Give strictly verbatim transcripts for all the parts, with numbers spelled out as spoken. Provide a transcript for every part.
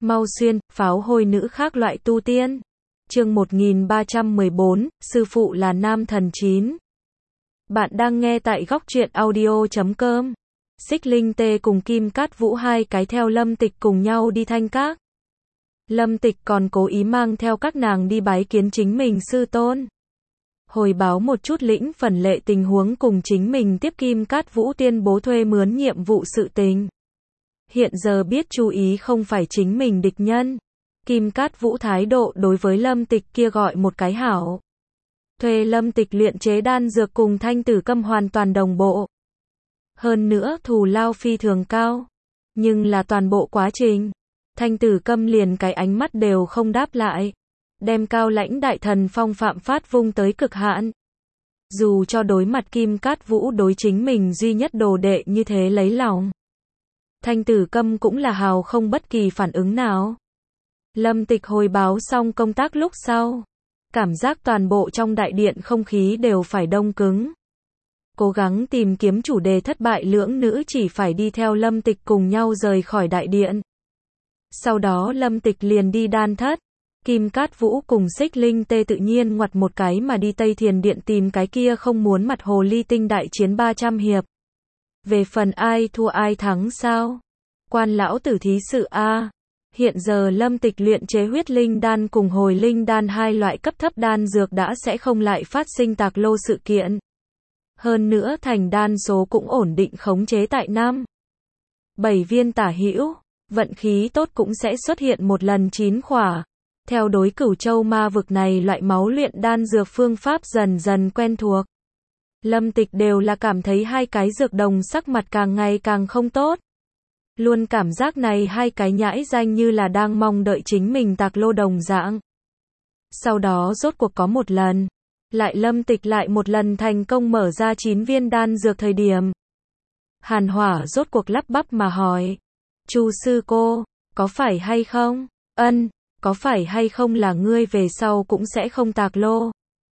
Mau xuyên, pháo hôi nữ khác loại tu tiên. Chương một nghìn ba trăm mười bốn, sư phụ là nam thần chín. Bạn đang nghe tại góc truyện audio chấm com. Xích Linh Tê cùng Kim Cát Vũ hai cái theo Lâm Tịch cùng nhau đi Thanh Các. Lâm Tịch còn cố ý mang theo các nàng đi bái kiến chính mình sư tôn. Hồi báo một chút lĩnh phần lệ tình huống cùng chính mình tiếp Kim Cát Vũ tuyên bố thuê mướn nhiệm vụ sự tình. Hiện giờ biết chú ý không phải chính mình địch nhân. Kim Cát Vũ thái độ đối với Lâm Tịch kia gọi một cái hảo. Thuê Lâm Tịch luyện chế đan dược cùng Thanh Tử Câm hoàn toàn đồng bộ. Hơn nữa thù lao phi thường cao. Nhưng là toàn bộ quá trình. Thanh Tử Câm liền cái ánh mắt đều không đáp lại. Đem cao lãnh đại thần phong phạm phát vung tới cực hạn. Dù cho đối mặt Kim Cát Vũ đối chính mình duy nhất đồ đệ như thế lấy lòng. Thanh Tử Câm cũng là hào không bất kỳ phản ứng nào. Lâm Tịch hồi báo xong công tác lúc sau. Cảm giác toàn bộ trong đại điện không khí đều phải đông cứng. Cố gắng tìm kiếm chủ đề thất bại lưỡng nữ chỉ phải đi theo Lâm Tịch cùng nhau rời khỏi đại điện. Sau đó Lâm Tịch liền đi đan thất. Kim Cát Vũ cùng Xích Linh Tê tự nhiên ngoặt một cái mà đi Tây Thiền Điện tìm cái kia không muốn mặt hồ ly tinh đại chiến ba trăm hiệp. Về phần ai thua ai thắng sao? Quan lão tử thí sự a. Hiện giờ Lâm Tịch luyện chế huyết linh đan cùng hồi linh đan hai loại cấp thấp đan dược đã sẽ không lại phát sinh tạc lô sự kiện. Hơn nữa thành đan số cũng ổn định khống chế tại năm. bảy viên tả hữu, vận khí tốt cũng sẽ xuất hiện một lần chín khỏa. Theo đối Cửu Châu ma vực này loại máu luyện đan dược phương pháp dần dần quen thuộc. Lâm Tịch đều là cảm thấy hai cái dược đồng sắc mặt càng ngày càng không tốt. Luôn cảm giác này hai cái nhãi danh như là đang mong đợi chính mình tạc lô đồng dạng. Sau đó rốt cuộc có một lần. Lại Lâm Tịch lại một lần thành công mở ra chín viên đan dược thời điểm. Hàn Hỏa rốt cuộc lắp bắp mà hỏi. Chu sư cô, có phải hay không? Ân, có phải hay không là ngươi về sau cũng sẽ không tạc lô?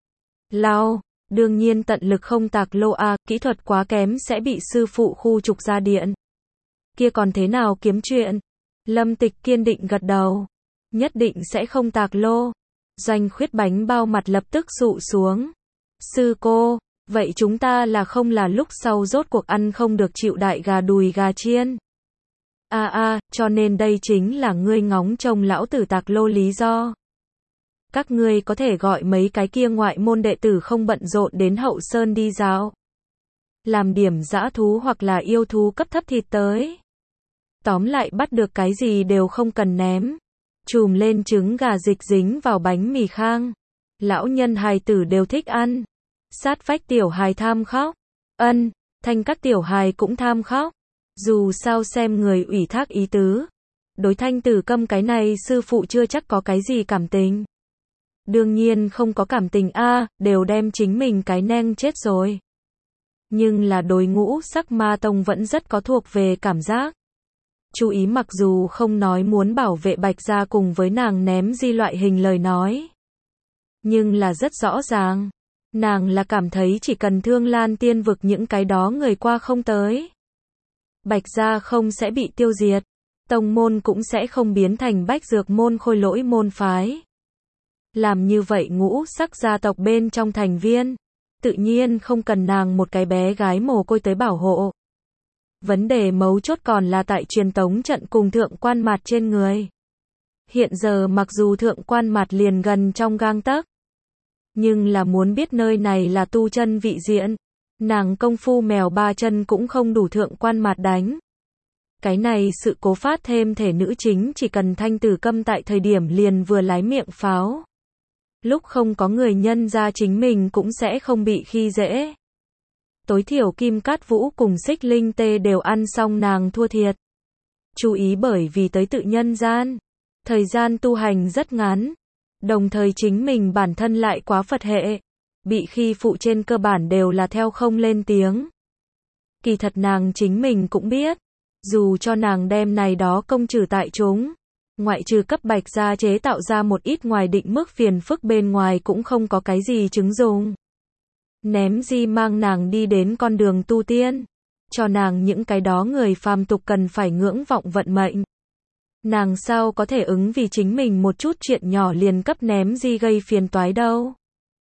Lao, đương nhiên tận lực không tạc lô a, kỹ thuật quá kém sẽ bị sư phụ khu trục ra điện. Kia còn thế nào kiếm chuyện? Lâm Tịch kiên định gật đầu. Nhất định sẽ không tạc lô. Doanh Khuyết bánh bao mặt lập tức sụ xuống. Sư cô, vậy chúng ta là không là lúc sau rốt cuộc ăn không được chịu đại gà đùi gà chiên? A a, cho nên đây chính là ngươi ngóng trông lão tử tạc lô lý do. Các ngươi có thể gọi mấy cái kia ngoại môn đệ tử không bận rộn đến hậu sơn đi dạo. Làm điểm dã thú hoặc là yêu thú cấp thấp thịt tới. Tóm lại bắt được cái gì đều không cần ném. Chùm lên trứng gà dịch dính vào bánh mì khang. Lão nhân hài tử đều thích ăn. Sát vách tiểu hài tham khóc. Ân, thanh các tiểu hài cũng tham khóc. Dù sao xem người ủy thác ý tứ. Đối Thanh Tử Câm cái này sư phụ chưa chắc có cái gì cảm tình. Đương nhiên không có cảm tình a, đều đem chính mình cái neng chết rồi. Nhưng là đối ngũ sắc ma tông vẫn rất có thuộc về cảm giác. Chú ý mặc dù không nói muốn bảo vệ Bạch Gia cùng với nàng ném di loại hình lời nói. Nhưng là rất rõ ràng. Nàng là cảm thấy chỉ cần Thương Lan Tiên vực những cái đó người qua không tới. Bạch Gia không sẽ bị tiêu diệt. Tông môn cũng sẽ không biến thành bách dược môn khôi lỗi môn phái. Làm như vậy ngũ sắc gia tộc bên trong thành viên. Tự nhiên không cần nàng một cái bé gái mồ côi tới bảo hộ. Vấn đề mấu chốt còn là tại truyền tống trận cùng thượng quan mạt trên người. Hiện giờ mặc dù thượng quan mạt liền gần trong gang tấc. Nhưng là muốn biết nơi này là tu chân vị diện. Nàng công phu mèo ba chân cũng không đủ thượng quan mạt đánh. Cái này sự cố phát thêm thể nữ chính chỉ cần Thanh Tử Câm tại thời điểm liền vừa lái miệng pháo. Lúc không có người nhân ra chính mình cũng sẽ không bị khi dễ. Tối thiểu Kim Cát Vũ cùng Xích Linh Tê đều ăn xong nàng thua thiệt. Chú ý bởi vì tới tự nhân gian. Thời gian tu hành rất ngắn. Đồng thời chính mình bản thân lại quá Phật hệ. Bị khi phụ trên cơ bản đều là theo không lên tiếng. Kỳ thật nàng chính mình cũng biết. Dù cho nàng đem này đó công trừ tại chúng. Ngoại trừ cấp Bạch Gia chế tạo ra một ít ngoài định mức phiền phức bên ngoài cũng không có cái gì chứng dùng. Ném di mang nàng đi đến con đường tu tiên. Cho nàng những cái đó người phàm tục cần phải ngưỡng vọng vận mệnh. Nàng sao có thể ứng vì chính mình một chút chuyện nhỏ liền cấp ném di gây phiền toái đâu.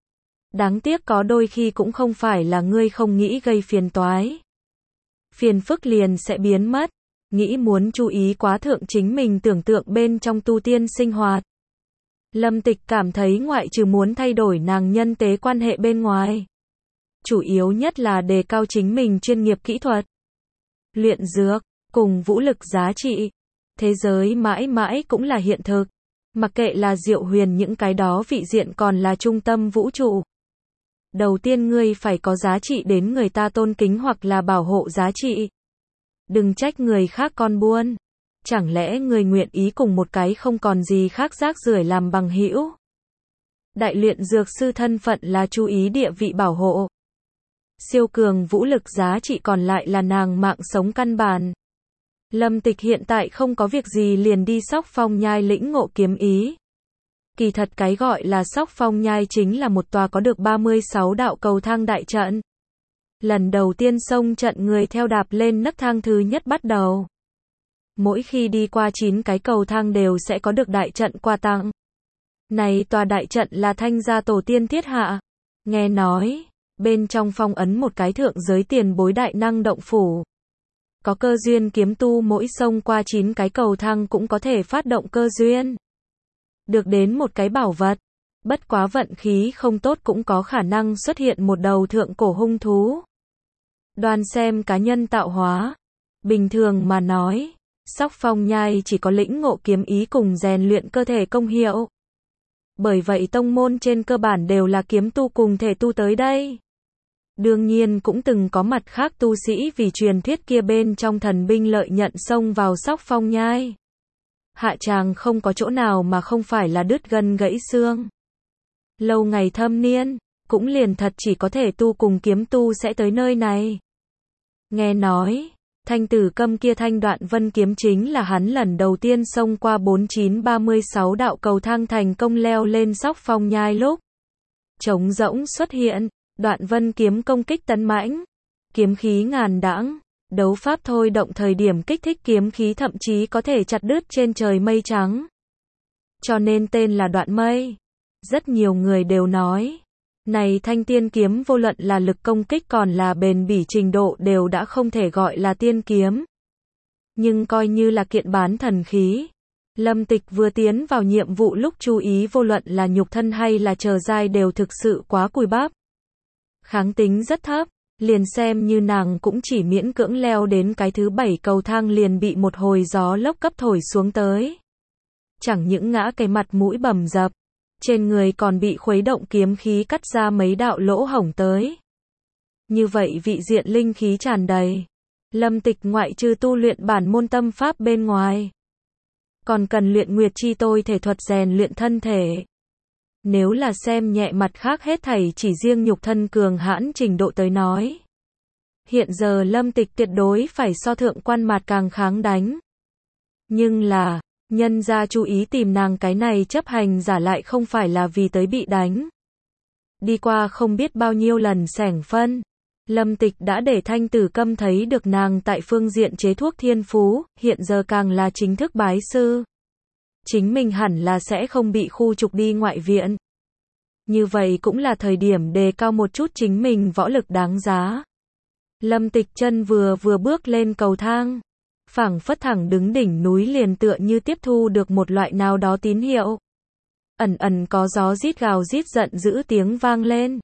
Đáng tiếc có đôi khi cũng không phải là ngươi không nghĩ gây phiền toái. Phiền phức liền sẽ biến mất. Nghĩ muốn chú ý quá thượng chính mình tưởng tượng bên trong tu tiên sinh hoạt. Lâm Tịch cảm thấy ngoại trừ muốn thay đổi nàng nhân tế quan hệ bên ngoài. Chủ yếu nhất là đề cao chính mình chuyên nghiệp kỹ thuật. Luyện dược, cùng vũ lực giá trị. Thế giới mãi mãi cũng là hiện thực. Mặc kệ là Diệu Huyền những cái đó vị diện còn là trung tâm vũ trụ. Đầu tiên ngươi phải có giá trị đến người ta tôn kính hoặc là bảo hộ giá trị. Đừng trách người khác con buôn. Chẳng lẽ người nguyện ý cùng một cái không còn gì khác rác rưởi làm bằng hữu? Đại luyện dược sư thân phận là chú ý địa vị bảo hộ. Siêu cường vũ lực giá trị còn lại là nàng mạng sống căn bản. Lâm Tịch hiện tại không có việc gì liền đi Sóc Phong Nhai lĩnh ngộ kiếm ý. Kỳ thật cái gọi là Sóc Phong Nhai chính là một tòa có được ba mươi sáu đạo cầu thang đại trận. Lần đầu tiên xông trận người theo đạp lên nấc thang thứ nhất bắt đầu. Mỗi khi đi qua chín cái cầu thang đều sẽ có được đại trận quà tặng. Này tòa đại trận là Thanh gia tổ tiên thiết hạ. Nghe nói, bên trong phong ấn một cái thượng giới tiền bối đại năng động phủ. Có cơ duyên kiếm tu mỗi xông qua chín cái cầu thang cũng có thể phát động cơ duyên. Được đến một cái bảo vật. Bất quá vận khí không tốt cũng có khả năng xuất hiện một đầu thượng cổ hung thú. Đoan xem cá nhân tạo hóa. Bình thường mà nói, Sóc Phong Nhai chỉ có lĩnh ngộ kiếm ý cùng rèn luyện cơ thể công hiệu. Bởi vậy tông môn trên cơ bản đều là kiếm tu cùng thể tu tới đây. Đương nhiên cũng từng có mặt khác tu sĩ vì truyền thuyết kia bên trong thần binh lợi nhận xông vào Sóc Phong Nhai. Hạ tràng không có chỗ nào mà không phải là đứt gân gãy xương. Lâu ngày thâm niên, cũng liền thật chỉ có thể tu cùng kiếm tu sẽ tới nơi này. Nghe nói, thanh tử câm kia thanh đoạn vân kiếm chính là hắn lần đầu tiên xông qua bốn chín ba mươi sáu đạo cầu thang thành công leo lên Sóc Phong Nhai lúc. Trống rỗng xuất hiện, đoạn vân kiếm công kích tấn mãnh, kiếm khí ngàn đãng, đấu pháp thôi động thời điểm kích thích kiếm khí thậm chí có thể chặt đứt trên trời mây trắng. Cho nên tên là đoạn mây. Rất nhiều người đều nói, này thanh tiên kiếm vô luận là lực công kích còn là bền bỉ trình độ đều đã không thể gọi là tiên kiếm. Nhưng coi như là kiện bán thần khí. Lâm Tịch vừa tiến vào nhiệm vụ lúc chú ý vô luận là nhục thân hay là chờ giai đều thực sự quá cùi bắp. Kháng tính rất thấp, liền xem như nàng cũng chỉ miễn cưỡng leo đến cái thứ bảy cầu thang liền bị một hồi gió lốc cấp thổi xuống tới. Chẳng những ngã cái mặt mũi bầm dập, trên người còn bị khuấy động kiếm khí cắt ra mấy đạo lỗ hổng tới. Như vậy vị diện linh khí tràn đầy. Lâm Tịch ngoại trừ tu luyện bản môn tâm pháp bên ngoài, còn cần luyện nguyệt chi tôi thể thuật rèn luyện thân thể. Nếu là xem nhẹ mặt khác hết thảy chỉ riêng nhục thân cường hãn trình độ tới nói. Hiện giờ Lâm Tịch tuyệt đối phải so thượng quan mạt càng kháng đánh. Nhưng là, nhân gia chú ý tìm nàng cái này chấp hành giả lại không phải là vì tới bị đánh. Đi qua không biết bao nhiêu lần sẻng phân. Lâm Tịch đã để thanh tử câm thấy được nàng tại phương diện chế thuốc thiên phú, hiện giờ càng là chính thức bái sư. Chính mình hẳn là sẽ không bị khu trục đi ngoại viện. Như vậy cũng là thời điểm đề cao một chút chính mình võ lực đáng giá. Lâm Tịch chân vừa vừa bước lên cầu thang, phảng phất thẳng đứng đỉnh núi liền tựa như tiếp thu được một loại nào đó tín hiệu. Ẩn ẩn có gió rít gào rít giận dữ tiếng vang lên.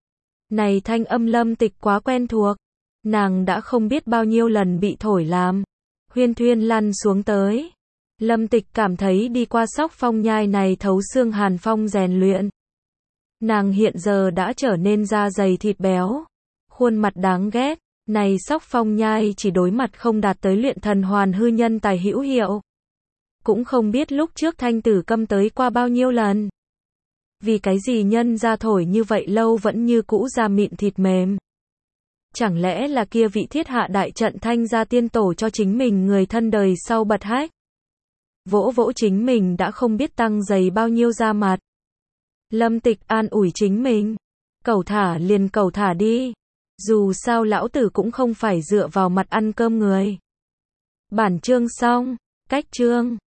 Này thanh âm Lâm Tịch quá quen thuộc, nàng đã không biết bao nhiêu lần bị thổi làm huyên thuyên lăn xuống tới. Lâm Tịch cảm thấy đi qua Sóc Phong Nhai này thấu xương hàn phong rèn luyện. Nàng hiện giờ đã trở nên da dày thịt béo, khuôn mặt đáng ghét. Này Sóc Phong Nhai chỉ đối mặt không đạt tới luyện thần hoàn hư nhân tài hữu hiệu. Cũng không biết lúc trước thanh tử câm tới qua bao nhiêu lần. Vì cái gì nhân ra thổi như vậy lâu vẫn như cũ da mịn thịt mềm. Chẳng lẽ là kia vị thiết hạ đại trận thanh gia tiên tổ cho chính mình người thân đời sau bật hách. Vỗ vỗ chính mình đã không biết tăng dày bao nhiêu da mặt. Lâm Tịch an ủi chính mình. Cẩu thả liền cẩu thả đi. Dù sao lão tử cũng không phải dựa vào mặt ăn cơm người. Bản chương xong. Cách chương.